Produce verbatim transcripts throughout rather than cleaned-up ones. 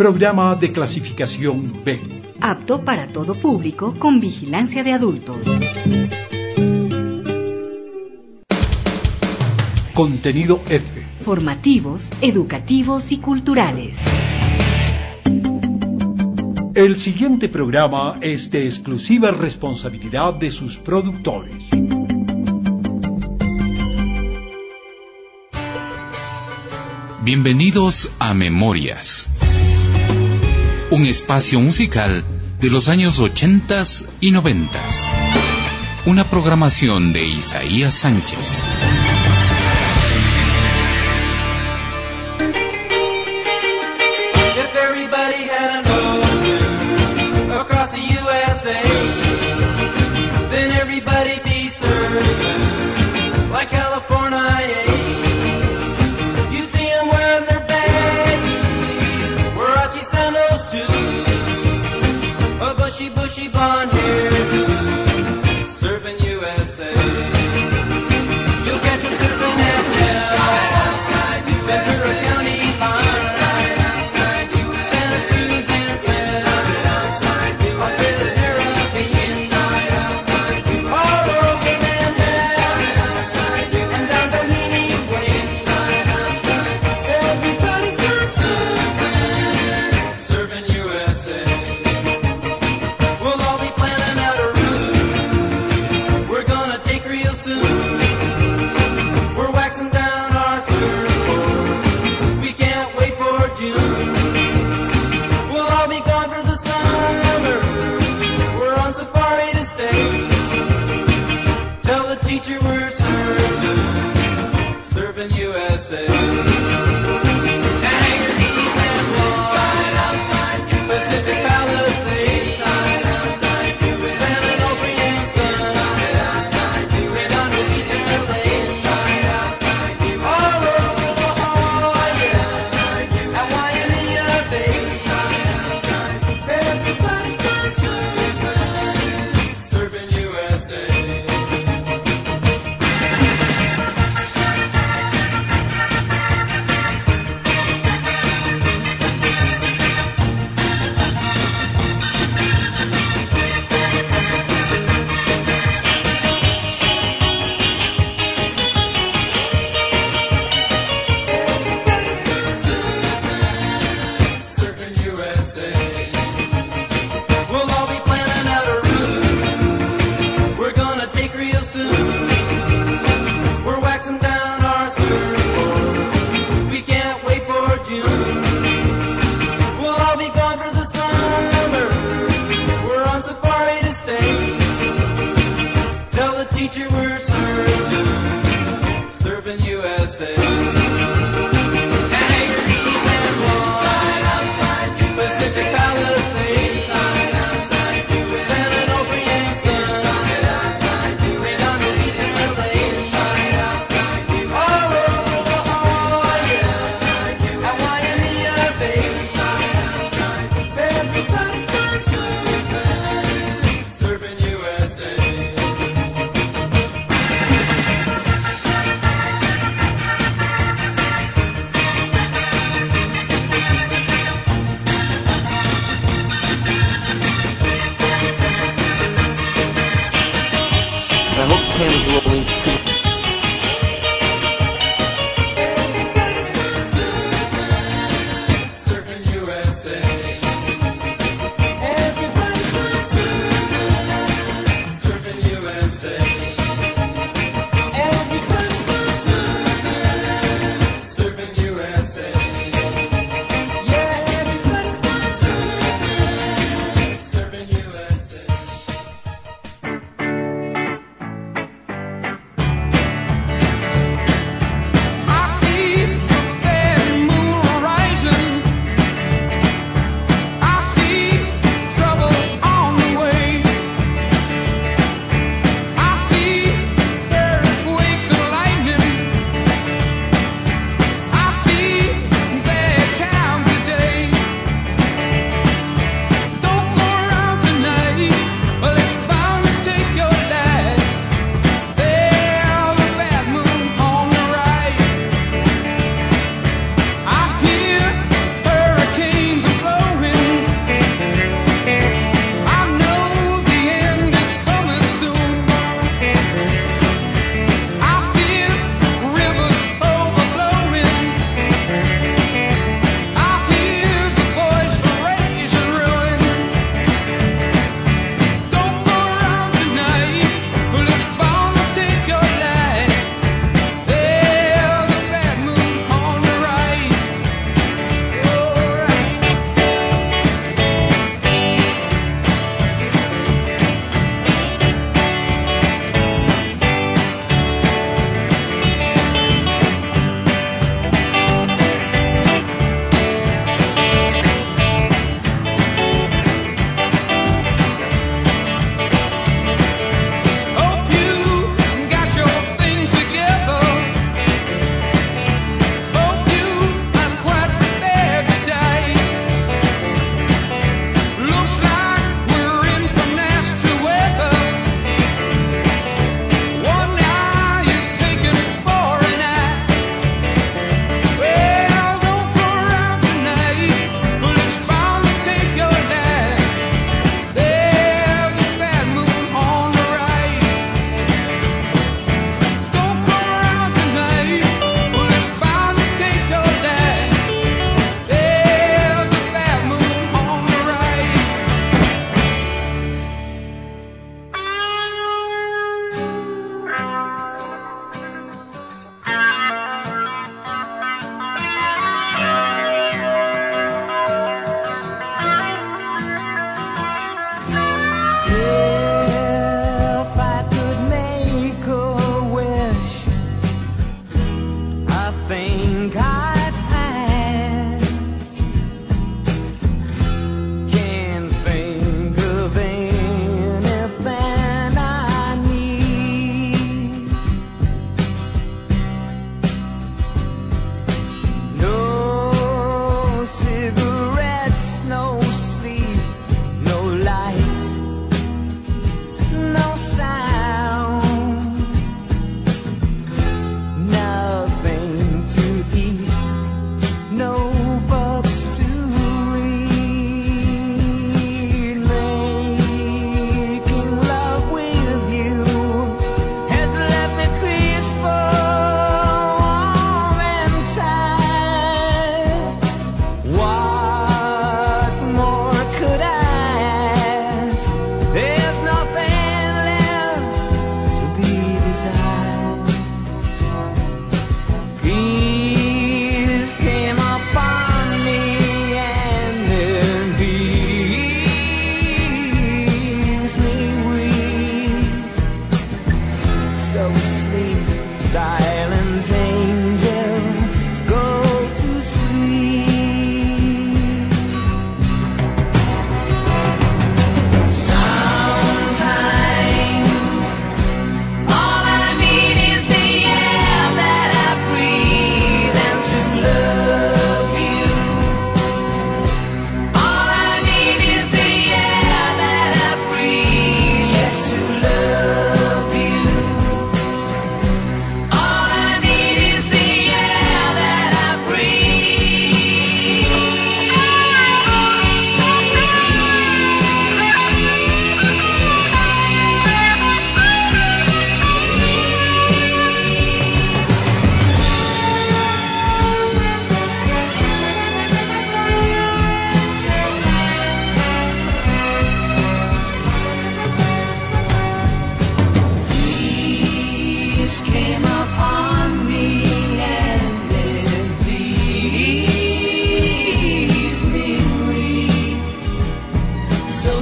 Programa de clasificación B. Apto para todo público con vigilancia de adultos. Contenido F. Formativos, educativos y culturales. El siguiente programa es de exclusiva responsabilidad de sus productores. Bienvenidos a Memorias, un espacio musical de los años ochentas y noventas. Una programación de Isaías Sánchez. If everybody had an ocean across the U S A, then everybody'd be surfing like California. You'd see them wearing their baggies, Warachi sandals too, a bushy, bushy blonde hair, surfing U S A. You'll catch them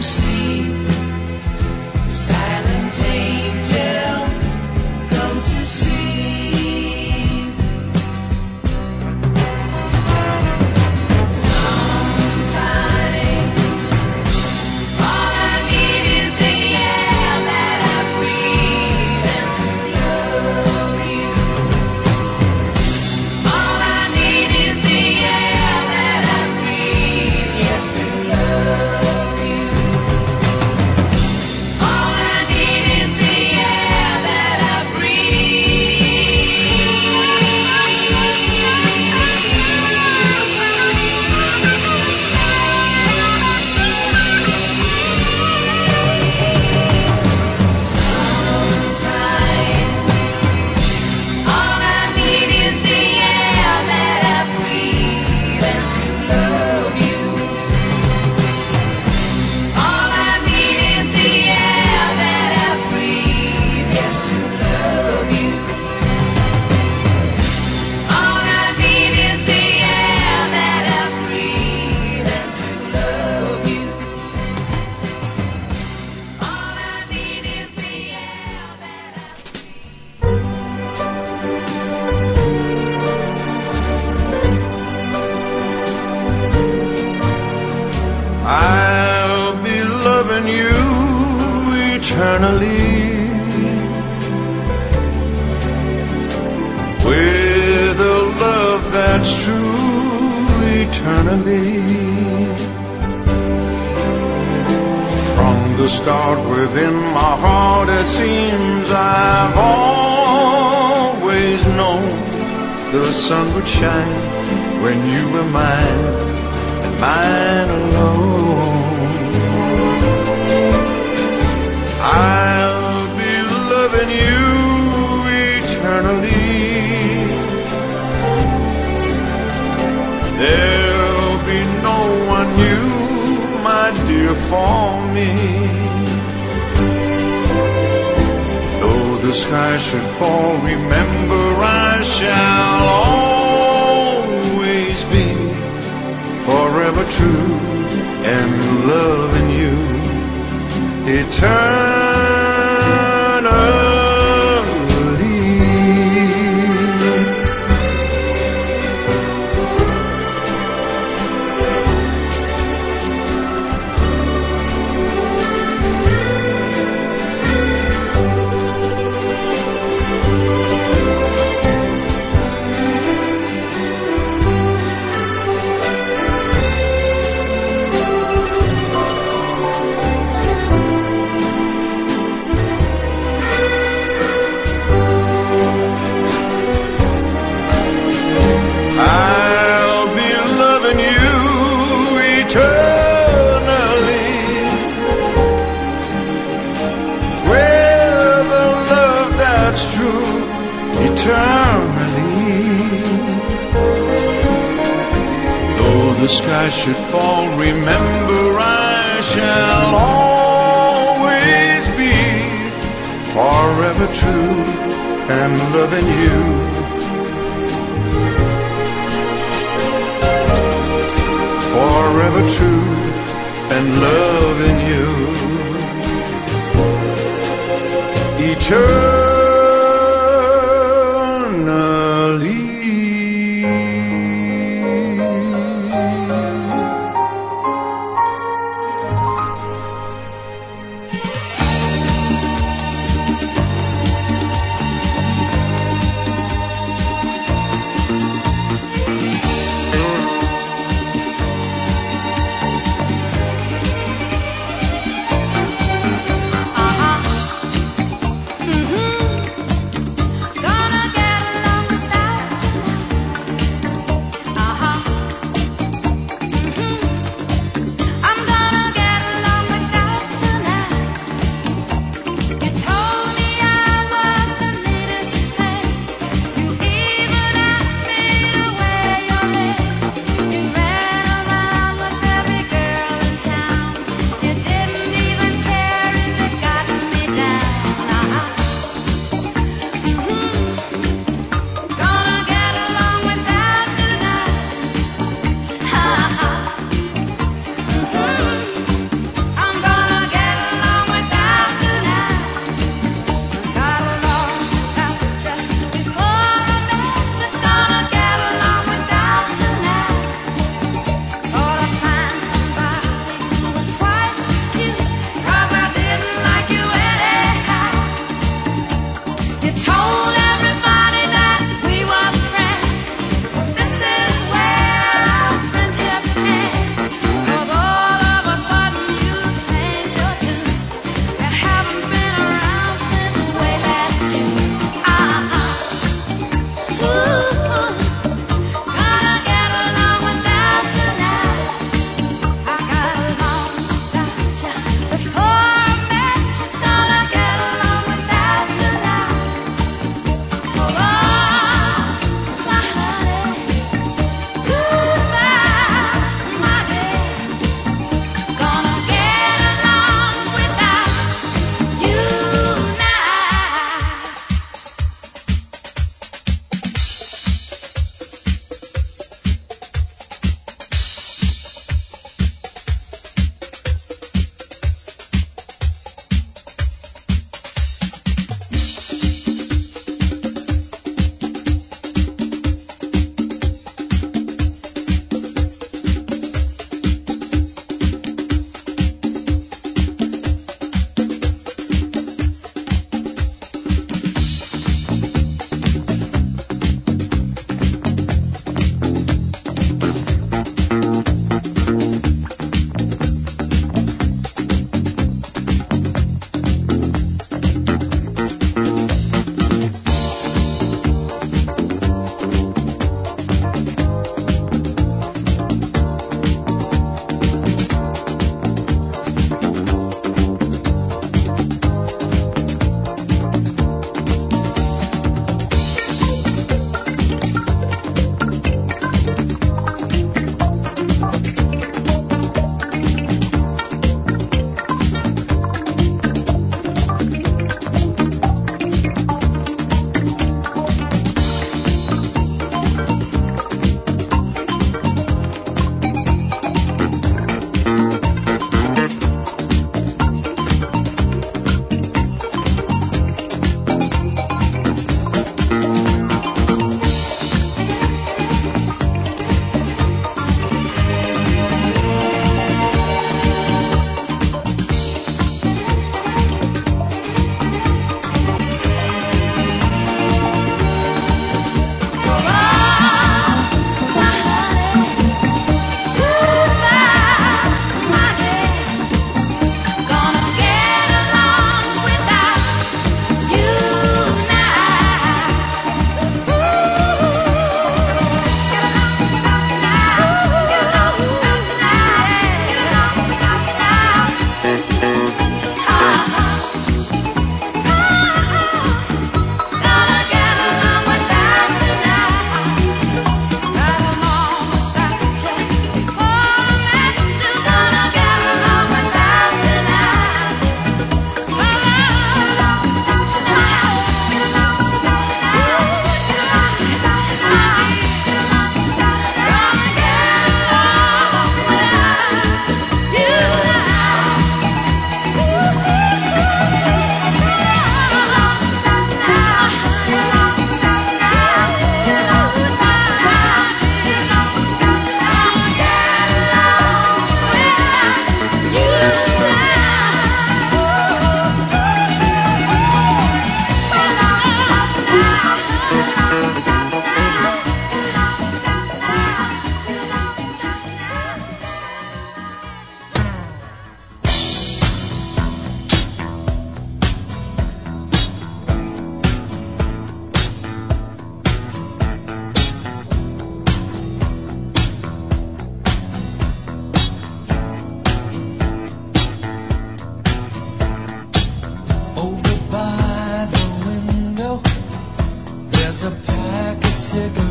sleep. Silent angel, come to sleep. Sometime, all I need is the air that I breathe and to love you. All I need is the air that I breathe, yes, to love you. All I need is the air that I Sometime, all I need is the air that I breathe and to love you. All I need is the air that I breathe, yes, to love you. All I need is the air that I breathe and to love you. All I need is the air that I I'll be loving you eternally with a love that's true eternally. From the start within my heart it seems I've always known the sun would shine when you were mine and mine alone. I'll be loving you eternally. There'll be no one new, my dear, for me. Though the sky should fall, remember I shall always be forever true and loving you eternally. I'll be loving you eternally with a love that's true eternally. Though the sky should fall, remember I shall always be forever true and loving you. Forever true and loving you eternally. Mm-hmm.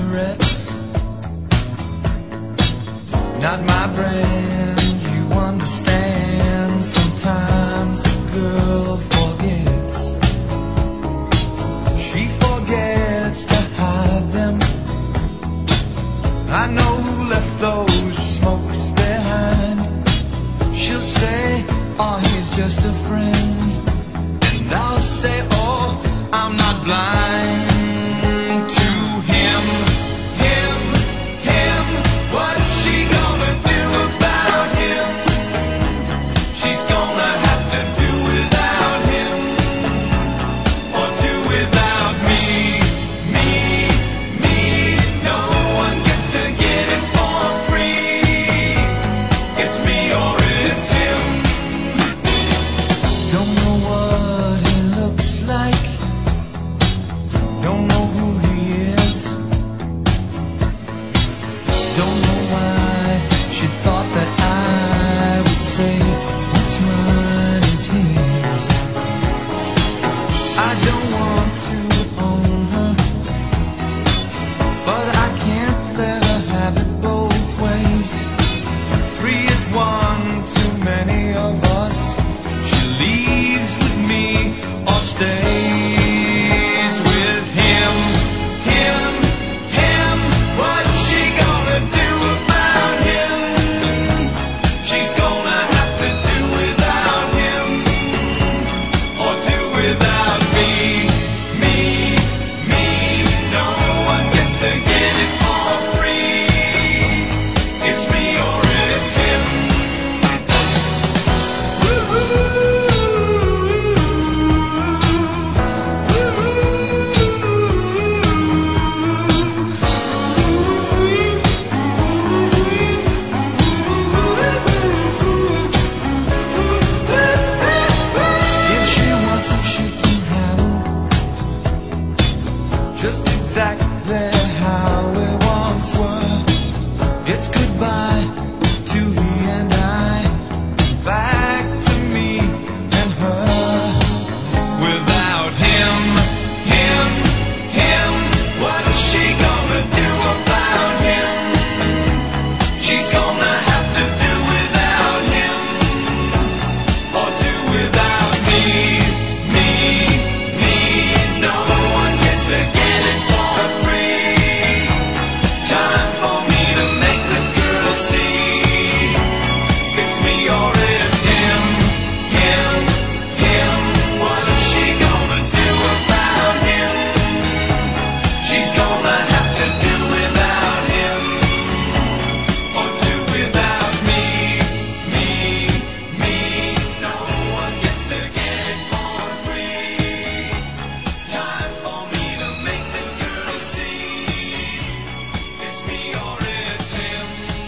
cigarettes. Not my brand, you understand. Sometimes the girl forgets. She forgets to hide them. I know who left those smokes behind. She'll say, oh, he's just a friend. And I'll say, oh, I'm not blind to him, him, him. What's she gonna do about him? She's gonna have to do without him, or do without me, me, me. No one gets to get it for free. It's me or it's him. Don't know what he looks like. Don't know who he is. Don't know why she thought that I would say what's mine is his. I don't want to own her, but I can't let her have it both ways. Three is one too many of us. She leaves with me or stays with him, him, him. What's she gonna do about him? She's gonna have to do without him, or do without me, me, me. No one gets to get it for free. It's me or it's him. If she wants him, she can have him. Just exactly how we once were. It's goodbye to he and I, back to me and her. Without him, him, him. What's she gonna do about him? She's gonna have to do without him, or do without me, me, me. No one gets to get it for free. Time for me to make the girl see. It's me or it's him, him, him. What's she gonna do about him? She's gonna have to do without him, or do without me, me, me. No one gets to get it for free. Time for me to make the girl see. It's me or it's him.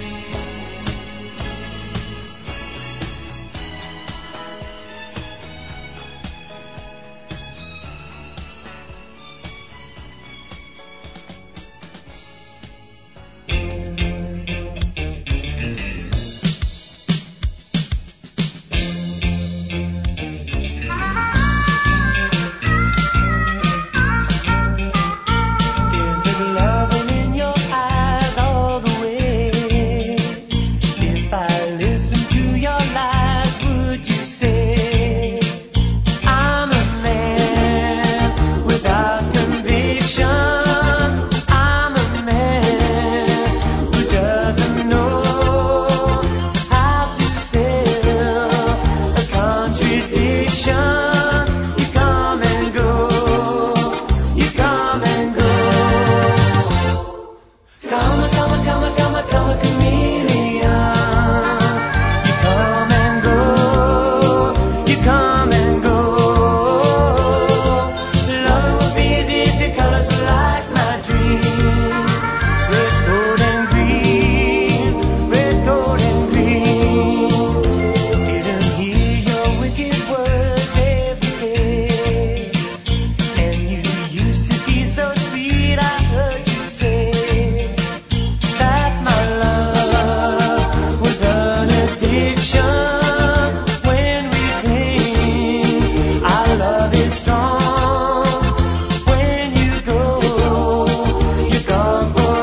Is it loving in your eyes all the way? If I listen to your lies, would you say I'm a man without conviction? I'm a man who doesn't know how to sell a contradiction. You come and go, you come and go. Come, come, come, come, come, chameleon. You come and go, you come and go. Loving was easy if your colors were like my dream. Red, gold, and green, red, gold, and green. Didn't hear your wicked words every day. And you used to be so sweet, I heard you say that my love was an addiction. When we cling, our love is strong. When you go, you're gone forever.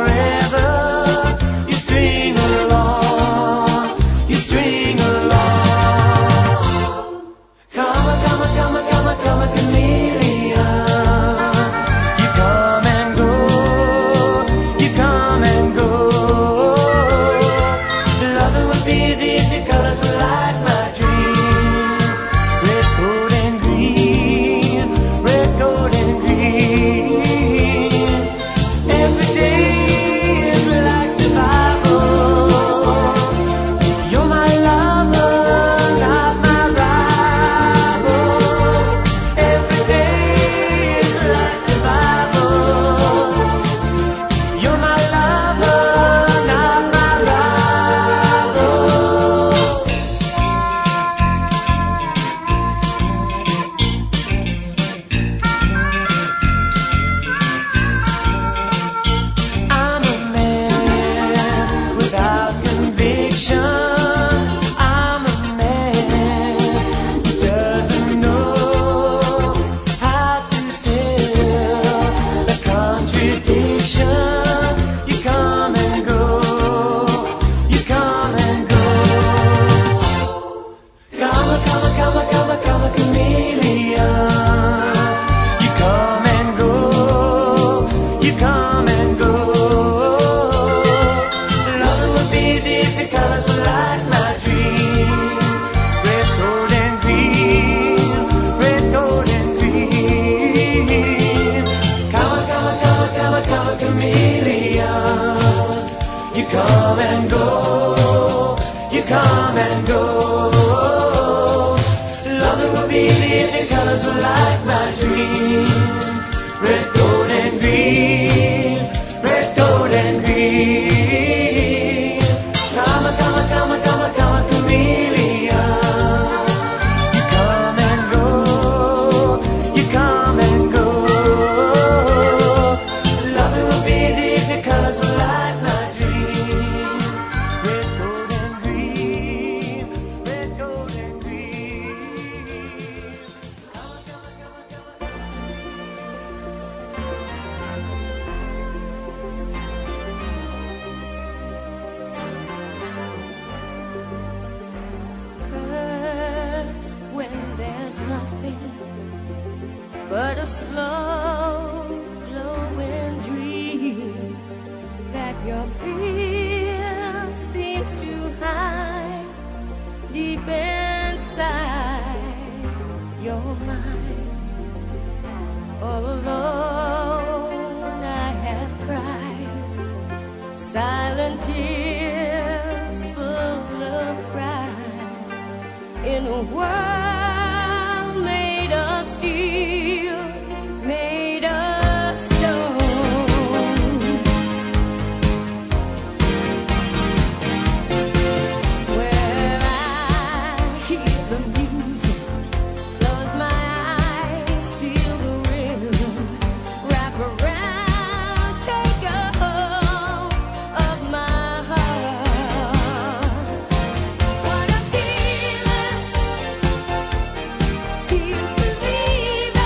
Feels believe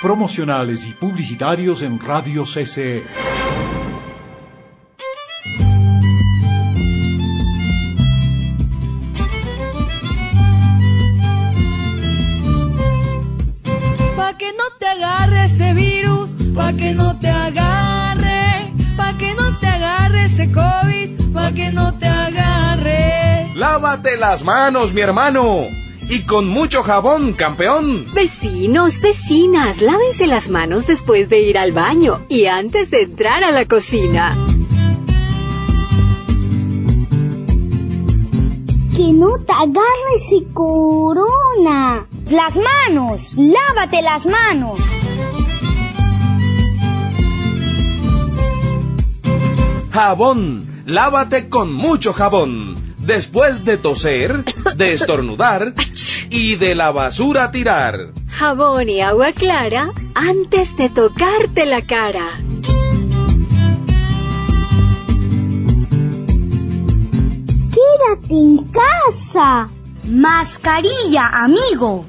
promocionales y publicitarios en Radio C C E. Pa' que no te agarre ese virus, pa' que no te agarre, pa' que no te agarre ese COVID, pa' que no te agarre. Lávate las manos, mi hermano. Y con mucho jabón, campeón. Vecinos, vecinas, lávense las manos después de ir al baño y antes de entrar a la cocina. Que no te agarre ese corona. Las manos, lávate las manos. Jabón, lávate con mucho jabón. Después de toser, de estornudar y de la basura tirar. Jabón y agua clara antes de tocarte la cara. Quédate en casa. Mascarilla, amigo.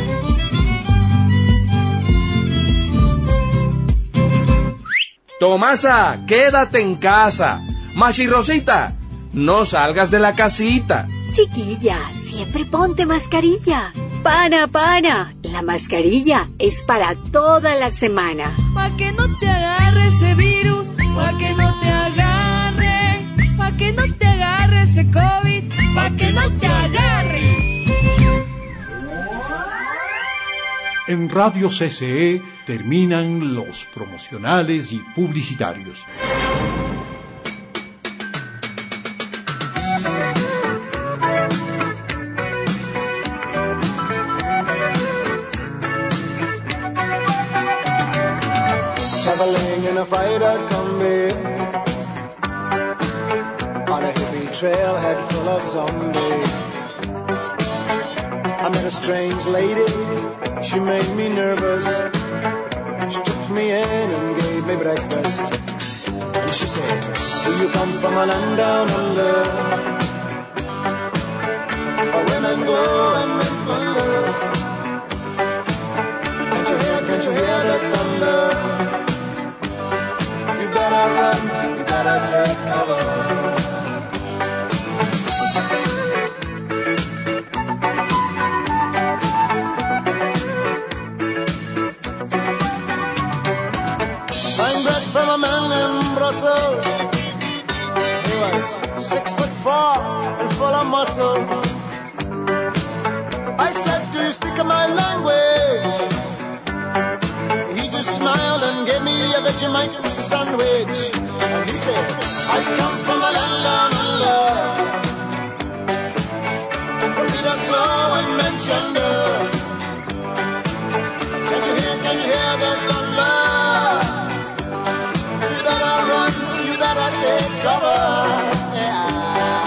Tomasa, quédate en casa. Machirrosita, no salgas de la casita. Chiquilla, siempre ponte mascarilla. Pana, pana, la mascarilla es para toda la semana. Pa' que no te agarre ese virus, pa' que no te agarre, pa' que no te agarre ese COVID, pa' que no te agarre. En Radio C C E terminan los promocionales y publicitarios. Traveling in a freighter combi on a hippie trailhead full of zombies. I met a strange lady, she made me nervous. She took me in and gave me breakfast. And she said, do you come from a land down under, where women go and men wonder? Can't you hear, can't you hear the thunder? You better run, you better take cover. From a man in Brussels, he was six foot four and full of muscle. I said, do you speak my language? He just smiled and gave me a Vegemite sandwich. And he said, I come from a land down under, where leaders blow and men chunder. Can't you hear, can you hear the thunder? Take cover, yeah.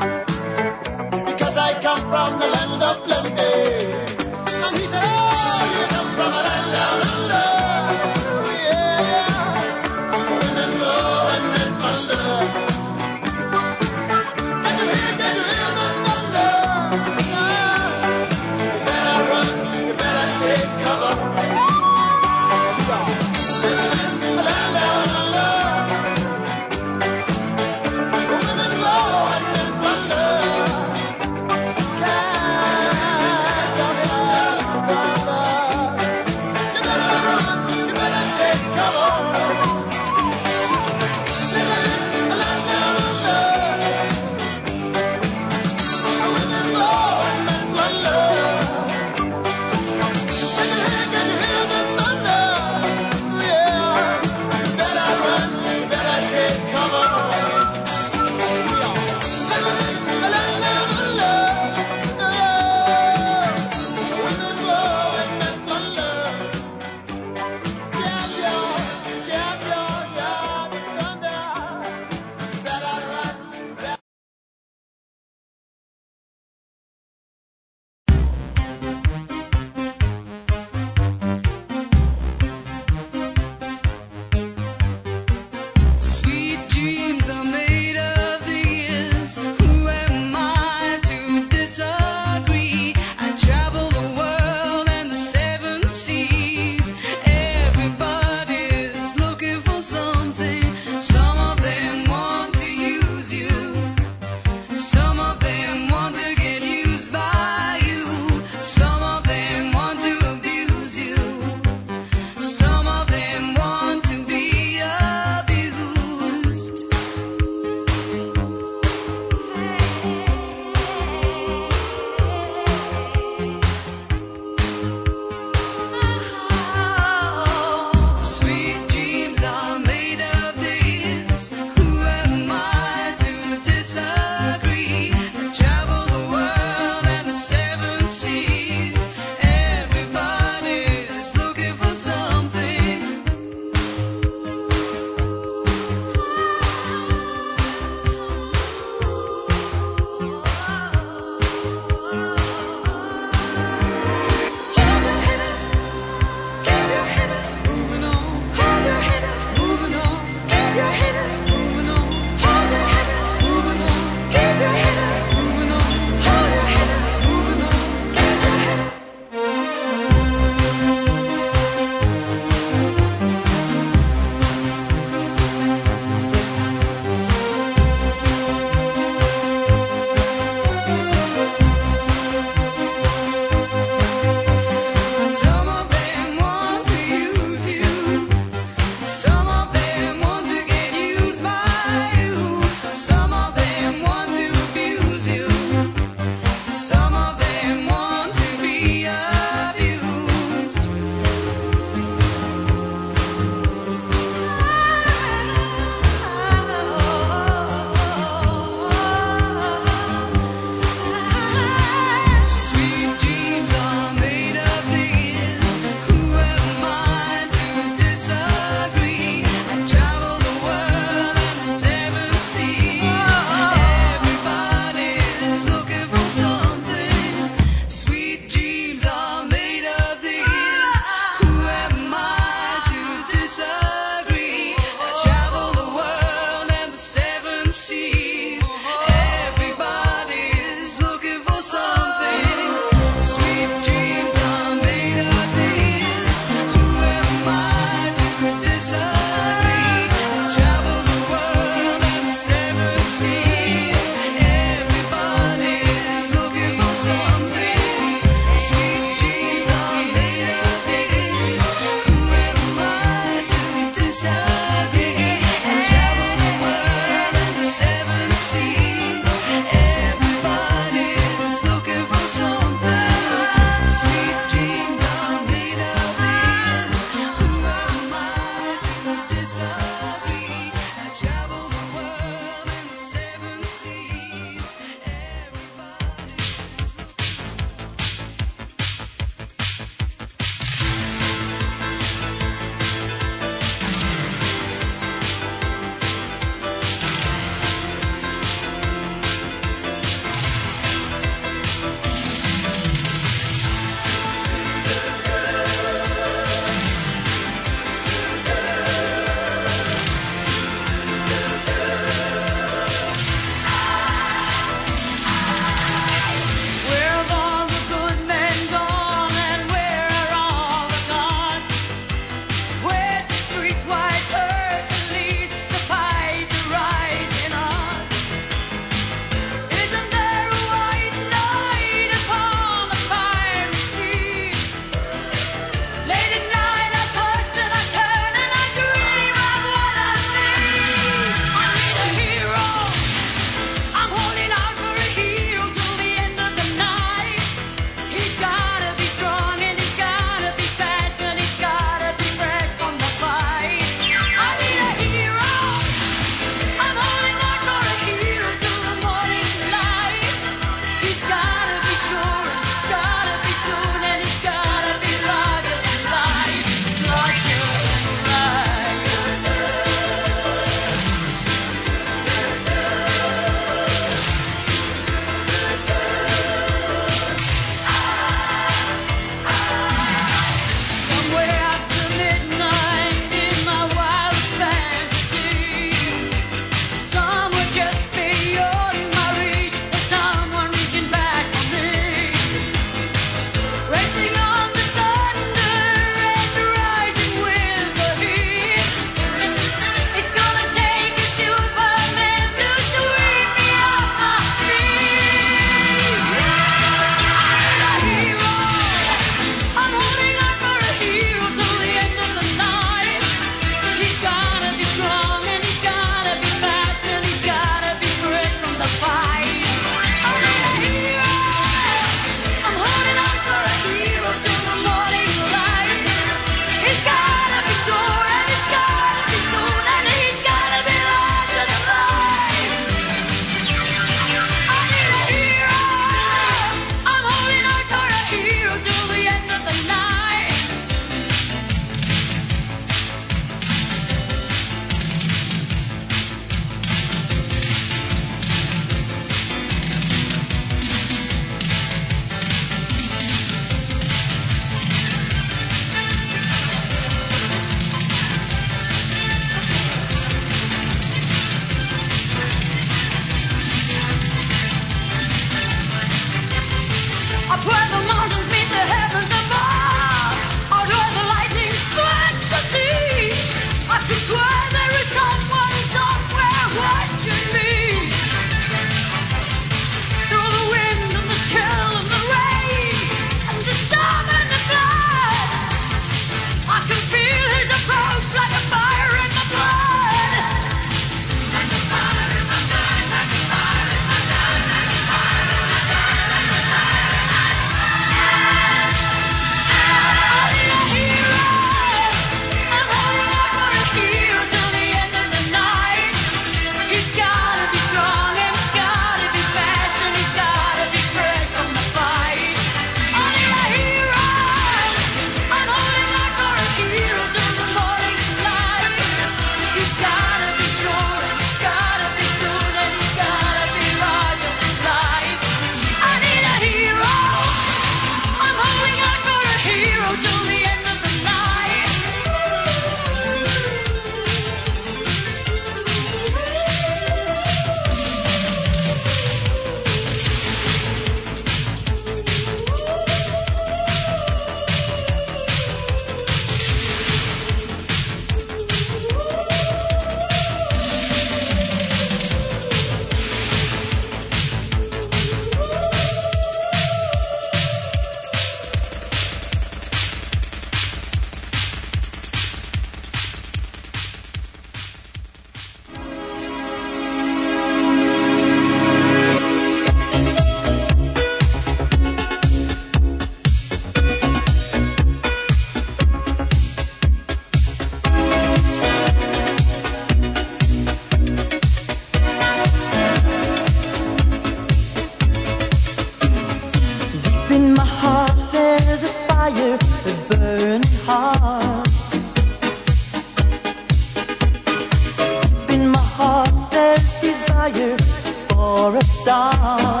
desire for a star.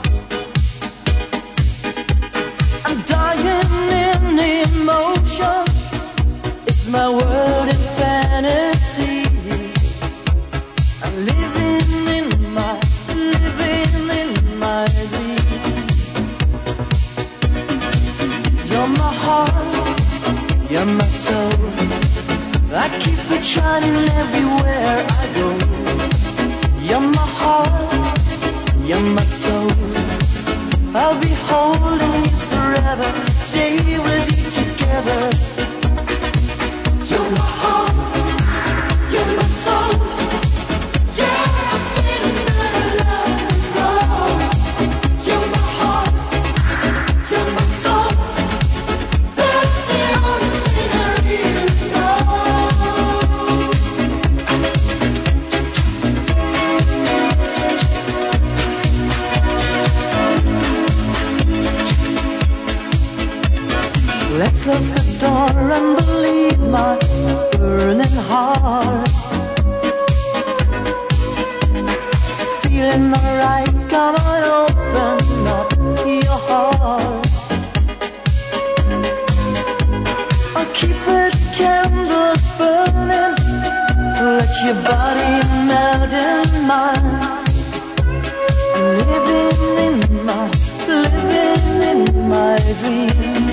I'm dying in emotion. It's my world in fantasy. I'm living in my, living in my dreams. You're my heart, you're my soul. I keep it shining everywhere I go. You're my heart, you're my soul. I'll be holding you forever, stay with you together. You're my heart, you're my soul. Yeah, I'm feeling that I love and roll. You're my heart, you're my soul. That's the only thing I really know. Let's close the door and believe my burning heart. Feeling alright, come on, open up your heart. I'll keep its candles burning. Let your body melt in mine. I'm living in my, living in my dreams.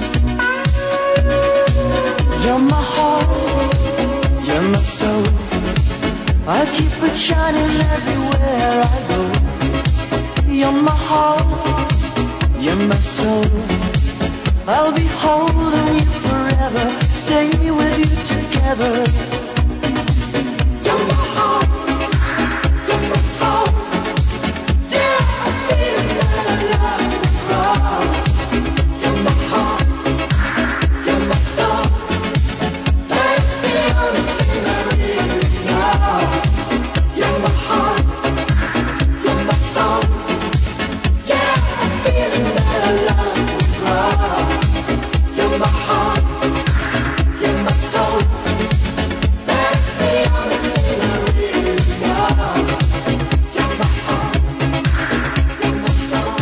You're my heart, you're my soul. I'll keep it shining everywhere I go. You're my heart, you're my soul. I'll be holding you forever, stay with you together. You're my heart, you're my soul. Yeah, I feel that I love is wrong. You're my heart, you're my soul. That's the only thing I really know. You're my heart, you're my soul. Yeah, I'm feeling that I love is wrong. You're my heart, you're my soul. That's the only thing I really know. You're my heart, you're my soul.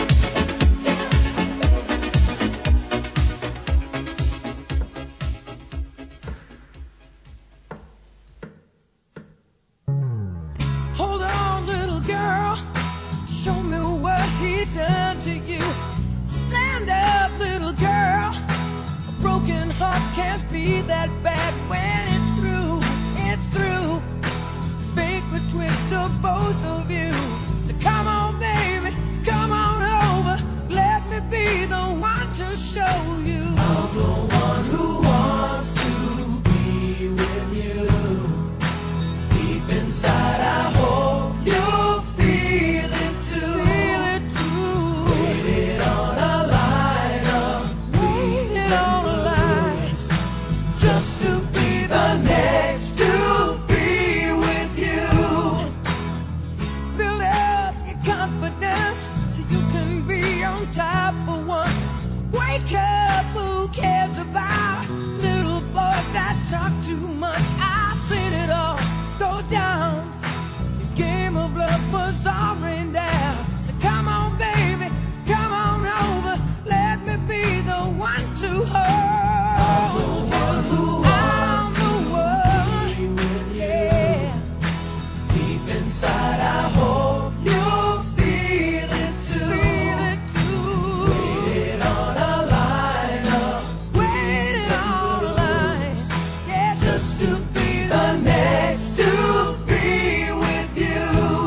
Hold on, little girl. Show me what he's done to you. Stand up, little girl. A broken heart can't be that bad when it's through. It's through. Fate would twist the both of you. So come on, baby, come on over. Let me be the one to show you. I'm the one who wants to be with you. Deep inside, I hope you feel it too. Feel it too. Waited on a line up, waited on a line, just to be the next to be with you. Build up your confidence so you can be on top for once. Wake up, who cares about little boys that talk too much? I've seen it all go down. The game of love was all rained down. So come on, baby, come on over. Let me be the one to hold you. I'm the one, yeah. Deep inside, I hope you feel it too. Feel it too. Waited on a line up, waited on a line, yeah, just to be the next to be with you.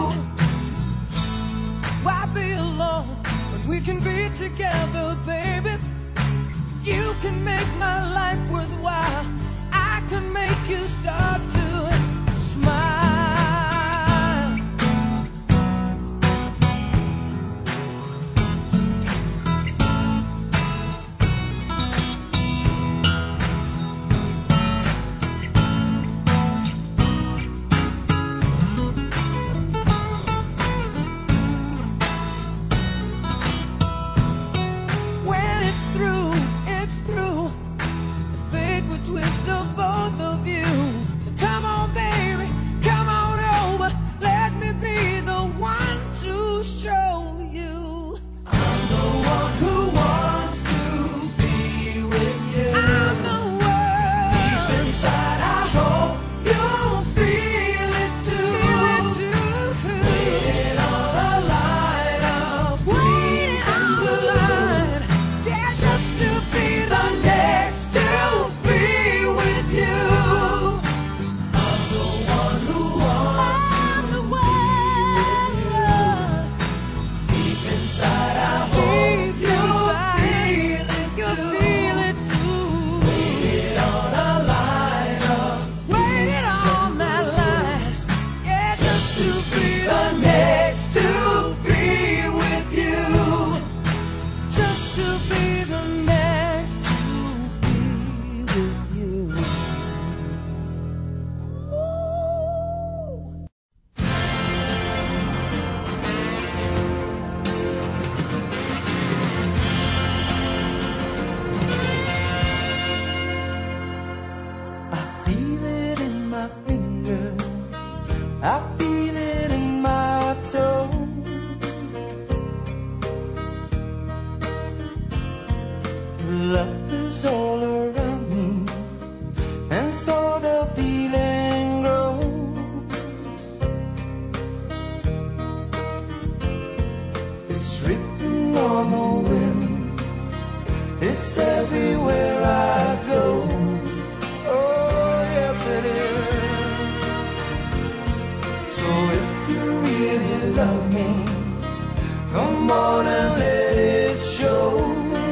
Why be alone when we can be together, baby? You can make just to be the next to be with you. Just to be the next to be with you. I feel it in my finger, I feel it in my toe. Love is all around me, and so the feeling grows. It's written on the wind, it's everywhere I go. Oh, yes it is. So if you really love me, come on and let it show.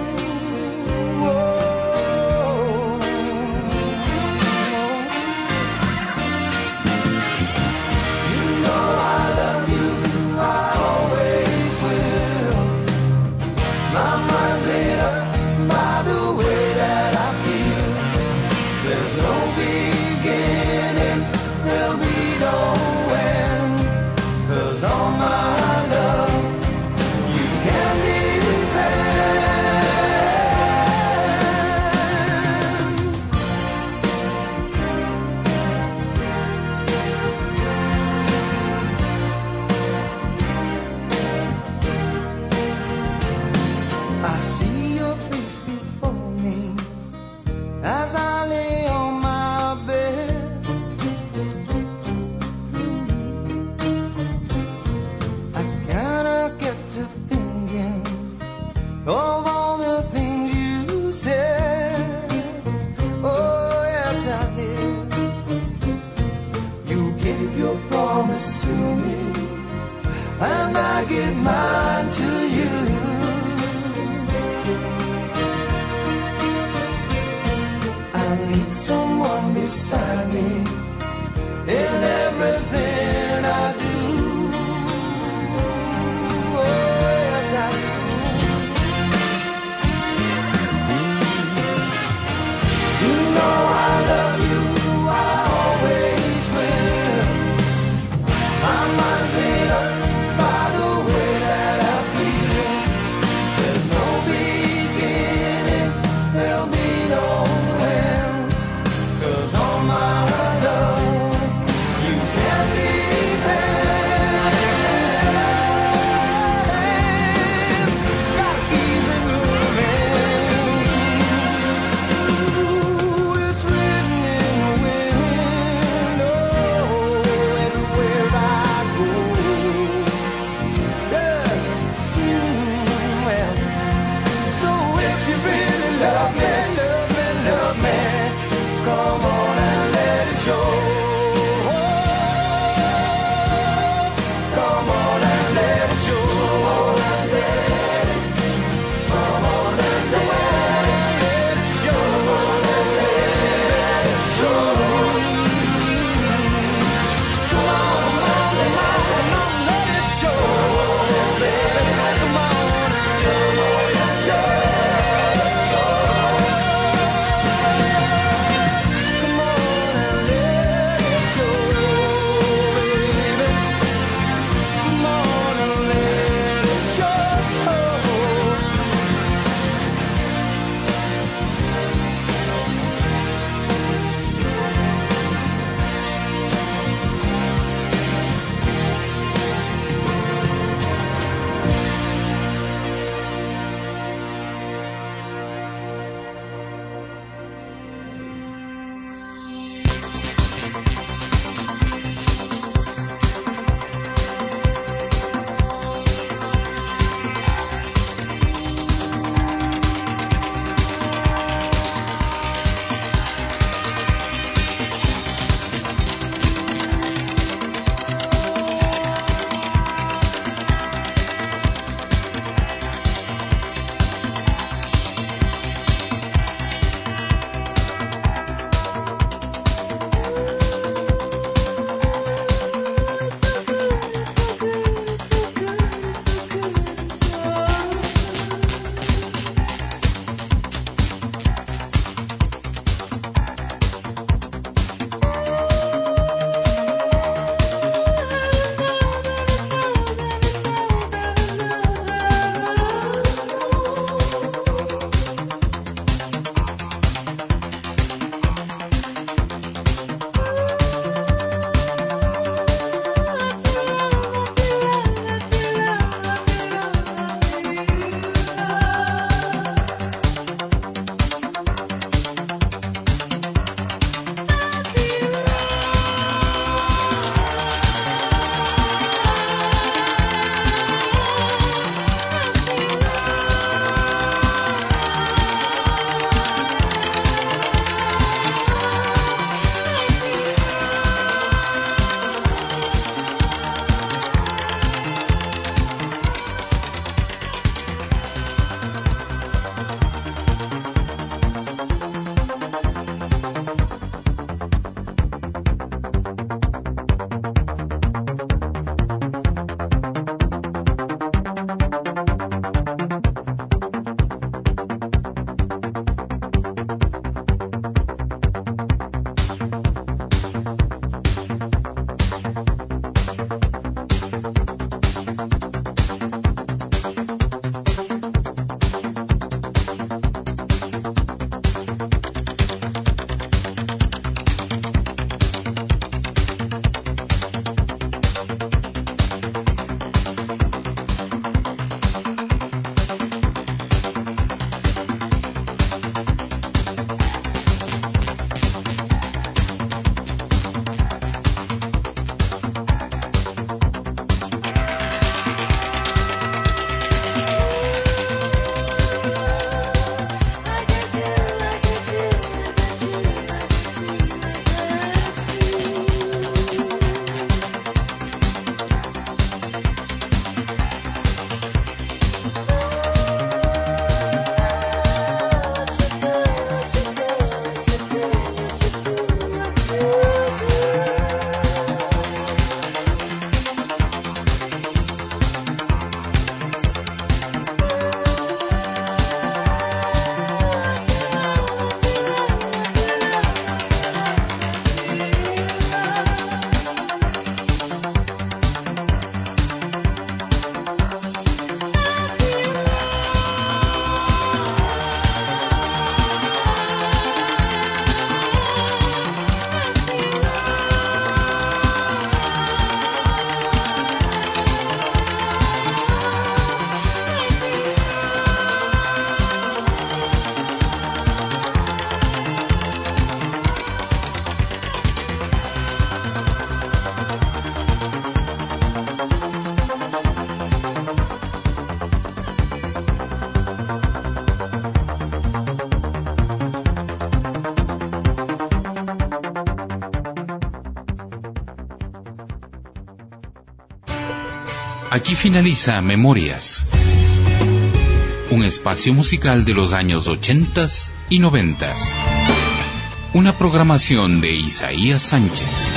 I see your face before me as I lay on my bed. I cannot get to thinking of all the things you said. Oh, yes, I did. You gave your promise to me, and I give mine to you. I need someone beside me in everything I do. Oh, yes, I do. You know I love you, I always will. My mind's made up by the way that I feel. There's no beginning, there'll be no end. 'Cause all my love, you can Aquí finaliza Memorias, un espacio musical de los años ochentas y noventas. Una programación de Isaías Sánchez.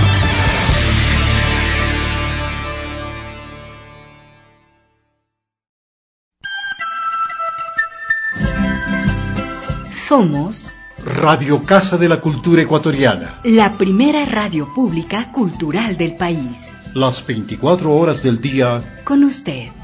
Somos Radio Casa de la Cultura Ecuatoriana. la primera radio pública cultural del país. Las veinticuatro horas del día. Con usted.